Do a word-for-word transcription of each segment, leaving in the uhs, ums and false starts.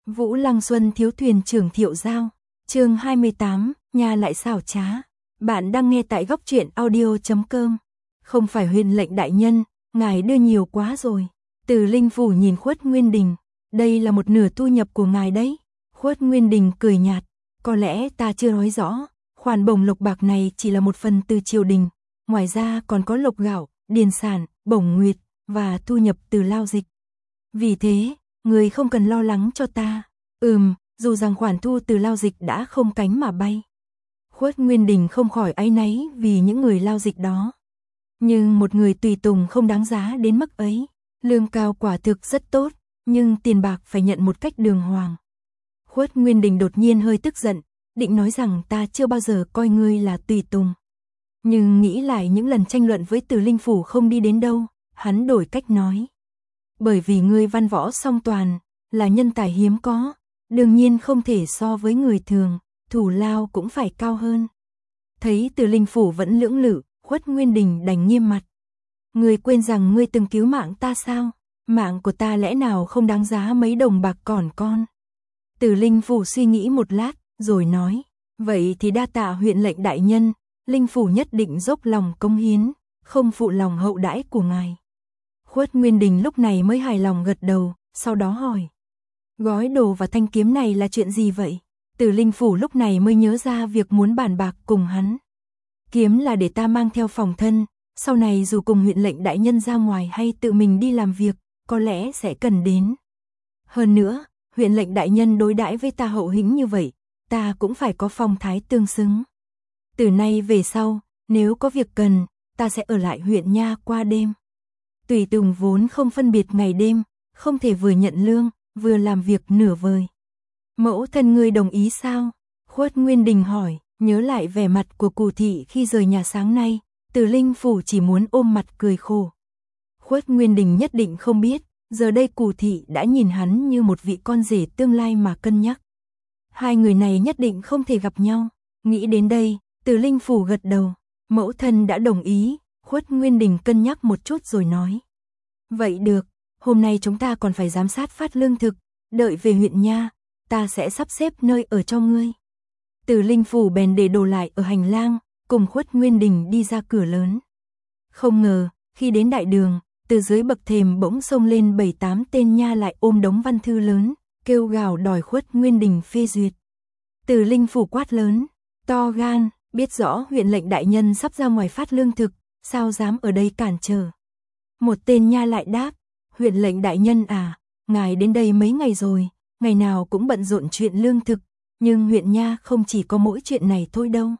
Vũ Lăng Xuân thiếu thuyền trưởng Thiệu Giao. Chương hai mươi tám, nhà lại xảo trá. Bạn đang nghe tại góc truyện audio chấm com. Không phải Huyền lệnh đại nhân, ngài đưa nhiều quá rồi. Từ Linh Phủ nhìn Khuất Nguyên Đình, đây là một nửa thu nhập của ngài đấy. Khuất Nguyên Đình cười nhạt, có lẽ ta chưa nói rõ, khoản bổng lộc bạc này chỉ là một phần từ triều đình, ngoài ra còn có lộc gạo, điền sản, bổng nguyệt và thu nhập từ lao dịch. Vì thế, người không cần lo lắng cho ta. Ừm, dù rằng khoản thu từ lao dịch đã không cánh mà bay. Khuất Nguyên Đình không khỏi áy náy vì những người lao dịch đó. Nhưng một người tùy tùng không đáng giá đến mức ấy. Lương cao quả thực rất tốt, nhưng tiền bạc phải nhận một cách đường hoàng. Khuất Nguyên Đình đột nhiên hơi tức giận, định nói rằng ta chưa bao giờ coi ngươi là tùy tùng. Nhưng nghĩ lại những lần tranh luận với Từ Linh Phủ không đi đến đâu, hắn đổi cách nói. Bởi vì ngươi văn võ song toàn, là nhân tài hiếm có, đương nhiên không thể so với người thường, thủ lao cũng phải cao hơn. Thấy Từ Linh Phủ vẫn lưỡng lự, Khuất Nguyên Đình đành nghiêm mặt. Ngươi quên rằng ngươi từng cứu mạng ta sao? Mạng của ta lẽ nào không đáng giá mấy đồng bạc còn con? Từ Linh Phủ suy nghĩ một lát, rồi nói, vậy thì đa tạ huyện lệnh đại nhân, Linh Phủ nhất định dốc lòng công hiến, không phụ lòng hậu đãi của ngài. Khuất Nguyên Đình lúc này mới hài lòng gật đầu, sau đó hỏi. Gói đồ và thanh kiếm này là chuyện gì vậy? Từ Linh Phủ lúc này mới nhớ ra việc muốn bàn bạc cùng hắn. Kiếm là để ta mang theo phòng thân, sau này dù cùng huyện lệnh đại nhân ra ngoài hay tự mình đi làm việc, có lẽ sẽ cần đến. Hơn nữa, huyện lệnh đại nhân đối đãi với ta hậu hĩnh như vậy, ta cũng phải có phong thái tương xứng. Từ nay về sau, nếu có việc cần, ta sẽ ở lại huyện nha qua đêm. Tùy tùng vốn không phân biệt ngày đêm, không thể vừa nhận lương, vừa làm việc nửa vời. Mẫu thân ngươi đồng ý sao? Khuất Nguyên Đình hỏi, nhớ lại vẻ mặt của Cù thị khi rời nhà sáng nay, Từ Linh Phủ chỉ muốn ôm mặt cười khổ. Khuất Nguyên Đình nhất định không biết, giờ đây Cù thị đã nhìn hắn như một vị con rể tương lai mà cân nhắc. Hai người này nhất định không thể gặp nhau. Nghĩ đến đây, Từ Linh Phủ gật đầu, mẫu thân đã đồng ý. Khuất Nguyên Đình cân nhắc một chút rồi nói. Vậy được, hôm nay chúng ta còn phải giám sát phát lương thực, đợi về huyện nha, ta sẽ sắp xếp nơi ở cho ngươi. Từ Linh Phủ bèn để đồ lại ở hành lang, cùng Khuất Nguyên Đình đi ra cửa lớn. Không ngờ, khi đến đại đường, từ dưới bậc thềm bỗng xông lên bảy tám tên nha lại ôm đống văn thư lớn, kêu gào đòi Khuất Nguyên Đình phê duyệt. Từ Linh Phủ quát lớn, to gan, biết rõ huyện lệnh đại nhân sắp ra ngoài phát lương thực, sao dám ở đây cản trở. Một tên nha lại đáp, huyện lệnh đại nhân à, ngài đến đây mấy ngày rồi, ngày nào cũng bận rộn chuyện lương thực, nhưng huyện nha không chỉ có mỗi chuyện này thôi đâu.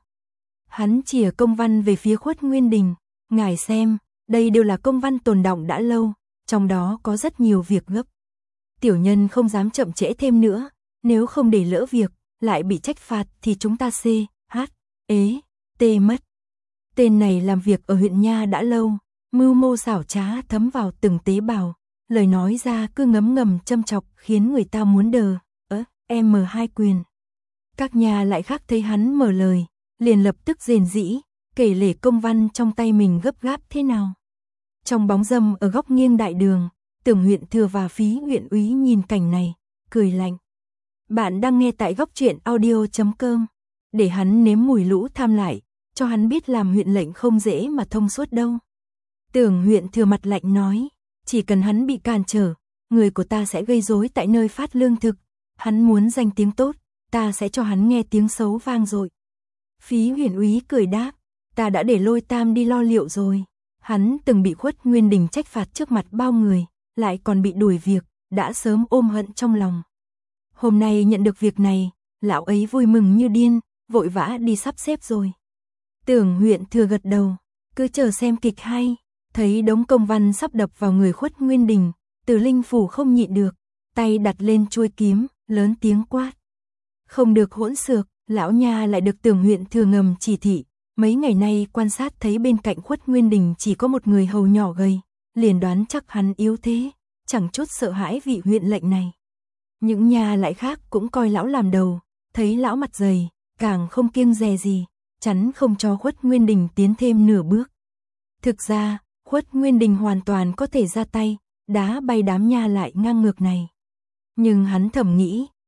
Hắn chìa công văn về phía Khuất Nguyên Đình, ngài xem, đây đều là công văn tồn đọng đã lâu, trong đó có rất nhiều việc gấp. Tiểu nhân không dám chậm trễ thêm nữa, nếu không để lỡ việc, lại bị trách phạt thì chúng ta C, H, ế, T mất. Tên này làm việc ở huyện nha đã lâu, mưu mô xảo trá thấm vào từng tế bào, lời nói ra cứ ngấm ngầm châm chọc khiến người ta muốn đờ, ớ, em mở hai quyền. Các nhà lại khác thấy hắn mở lời, liền lập tức rền rĩ, kể lể công văn trong tay mình gấp gáp thế nào. Trong bóng râm ở góc nghiêng đại đường, Tưởng huyện thừa và Phí huyện úy nhìn cảnh này, cười lạnh. Bạn đang nghe tại góc truyện audio chấm com, để hắn nếm mùi lũ tham lại, cho hắn biết làm huyện lệnh không dễ mà thông suốt đâu. Tưởng huyện thừa mặt lạnh nói, chỉ cần hắn bị cản trở, người của ta sẽ gây rối tại nơi phát lương thực, hắn muốn danh tiếng tốt, ta sẽ cho hắn nghe tiếng xấu vang dội. Phí huyện úy cười đáp, ta đã để Lôi Tam đi lo liệu rồi, hắn từng bị Khuất Nguyên Đình trách phạt trước mặt bao người, lại còn bị đuổi việc, đã sớm ôm hận trong lòng. Hôm nay nhận được việc này, lão ấy vui mừng như điên, vội vã đi sắp xếp rồi. Tưởng huyện thừa gật đầu, cứ chờ xem kịch hay. Thấy đống công văn sắp đập vào người Khuất Nguyên Đình, Từ Linh Phủ không nhịn được, tay đặt lên chuôi kiếm, lớn tiếng quát. Không được hỗn xược, lão nha lại được Tưởng huyện thừa ngầm chỉ thị, mấy ngày nay quan sát thấy bên cạnh Khuất Nguyên Đình chỉ có một người hầu nhỏ gầy, liền đoán chắc hắn yếu thế, chẳng chút sợ hãi vị huyện lệnh này. Những nhà lại khác cũng coi lão làm đầu, thấy lão mặt dày, càng không kiêng dè gì, chắn không cho Khuất Nguyên Đình tiến thêm nửa bước. Thực ra, Khuất Nguyên Đình hoàn toàn có thể ra tay, đá bay đám nha lại ngang ngược này. Nhưng hắn thầm nghĩ,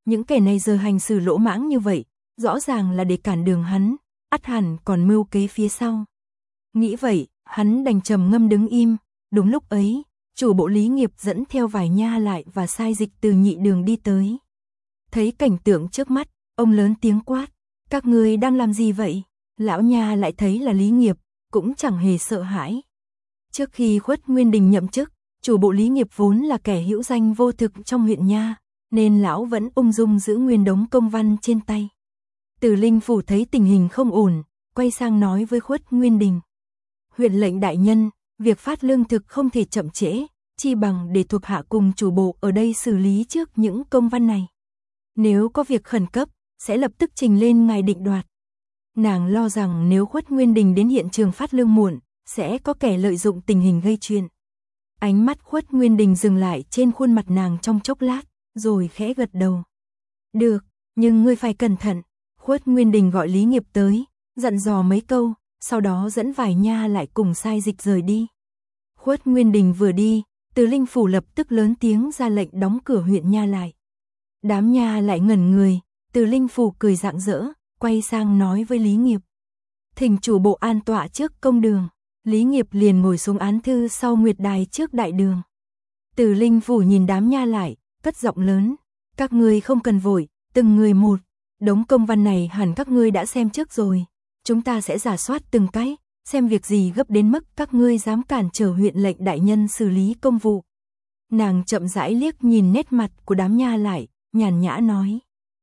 Những kẻ này giờ hành xử lỗ mãng như vậy, rõ ràng là để cản đường hắn, ắt hẳn còn mưu kế phía sau. Nghĩ vậy, hắn đành trầm ngâm đứng im. Đúng lúc ấy, chủ bộ Lý Nghiệp dẫn theo vài nha lại và sai dịch từ nhị đường đi tới. Thấy cảnh tượng trước mắt, ông lớn tiếng quát, các ngươi đang làm gì vậy? Lão nha lại thấy là Lý Nghiệp, cũng chẳng hề sợ hãi. Trước khi Khuất Nguyên Đình nhậm chức, chủ bộ Lý Nghiệp vốn là kẻ hữu danh vô thực trong huyện nha, nên lão vẫn ung dung giữ nguyên đống công văn trên tay. Từ Linh Phủ thấy tình hình không ổn, quay sang nói với Khuất Nguyên Đình. Huyện lệnh đại nhân, việc phát lương thực không thể chậm trễ, chi bằng để thuộc hạ cùng chủ bộ ở đây xử lý trước những công văn này. Nếu có việc khẩn cấp, sẽ lập tức trình lên ngài định đoạt. Nàng lo rằng nếu Khuất Nguyên Đình đến hiện trường phát lương muộn, sẽ có kẻ lợi dụng tình hình gây chuyện. Ánh mắt Khuất Nguyên Đình dừng lại trên khuôn mặt nàng trong chốc lát, rồi khẽ gật đầu. Được, nhưng ngươi phải cẩn thận. Khuất Nguyên Đình gọi Lý Nghiệp tới, dặn dò mấy câu, sau đó dẫn vài nha lại cùng sai dịch rời đi. Khuất Nguyên Đình vừa đi, Từ Linh Phủ lập tức lớn tiếng ra lệnh đóng cửa huyện nha lại. Đám nha lại ngẩn người, Từ Linh Phủ cười rạng rỡ, quay sang nói với Lý Nghiệp. Thỉnh chủ bộ an tọa trước công đường. Lý Nghiệp liền ngồi xuống án thư sau nguyệt đài trước đại đường. Từ Linh Phủ nhìn đám nha lại, cất giọng lớn. Các ngươi không cần vội, từng người một. Đống công văn này hẳn các ngươi đã xem trước rồi. Chúng ta sẽ rà soát từng cái, xem việc gì gấp đến mức các ngươi dám cản trở huyện lệnh đại nhân xử lý công vụ. Nàng chậm rãi liếc nhìn nét mặt của đám nha lại, nhàn nhã nói.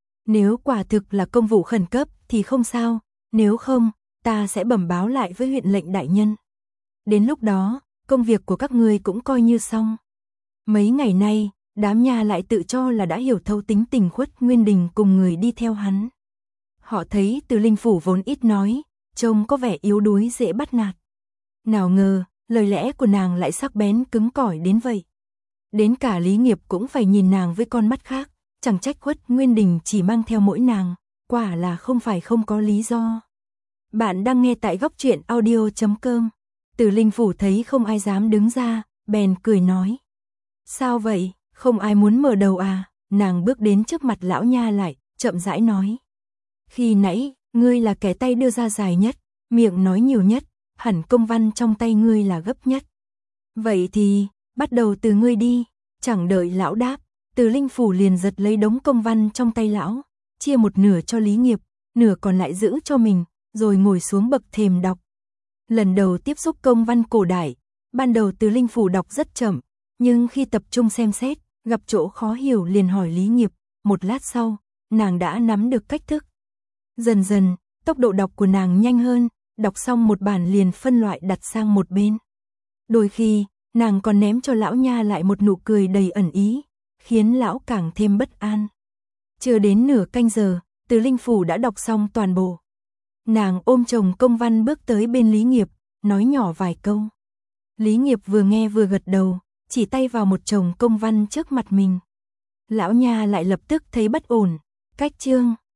Nếu quả thực là công vụ khẩn cấp thì không sao, nếu không, ta sẽ bẩm báo lại với huyện lệnh đại nhân. Đến lúc đó, công việc của các ngươi cũng coi như xong. Mấy ngày nay, đám nha lại tự cho là đã hiểu thấu tính tình Khuất Nguyên Đình cùng người đi theo hắn. Họ thấy Từ Linh Phủ vốn ít nói, trông có vẻ yếu đuối dễ bắt nạt. Nào ngờ, lời lẽ của nàng lại sắc bén cứng cỏi đến vậy. Đến cả Lý Nghiệp cũng phải nhìn nàng với con mắt khác, chẳng trách Khuất Nguyên Đình chỉ mang theo mỗi nàng, quả là không phải không có lý do. Bạn đang nghe tại góc truyện audio chấm com. Từ Linh Phủ thấy không ai dám đứng ra, bèn cười nói. Sao vậy, không ai muốn mở đầu à? Nàng bước đến trước mặt lão nha lại, chậm rãi nói. Khi nãy, ngươi là kẻ tay đưa ra dài nhất, miệng nói nhiều nhất, hẳn công văn trong tay ngươi là gấp nhất. Vậy thì, bắt đầu từ ngươi đi. Chẳng đợi lão đáp, Từ Linh Phủ liền giật lấy đống công văn trong tay lão, chia một nửa cho Lý Nghiệp, nửa còn lại giữ cho mình, rồi ngồi xuống bậc thềm đọc. Lần đầu tiếp xúc công văn cổ đại, ban đầu Từ Linh Phủ đọc rất chậm, nhưng khi tập trung xem xét, gặp chỗ khó hiểu liền hỏi Lý Nghiệp, một lát sau, nàng đã nắm được cách thức. Dần dần, tốc độ đọc của nàng nhanh hơn, đọc xong một bản liền phân loại đặt sang một bên. Đôi khi, nàng còn ném cho lão nha lại một nụ cười đầy ẩn ý, khiến lão càng thêm bất an. Chưa đến nửa canh giờ, Từ Linh Phủ đã đọc xong toàn bộ. Nàng ôm chồng công văn bước tới bên Lý Nghiệp, nói nhỏ vài câu. Lý Nghiệp vừa nghe vừa gật đầu, chỉ tay vào một chồng công văn trước mặt mình. Lão nha lại lập tức thấy bất ổn, cách chương.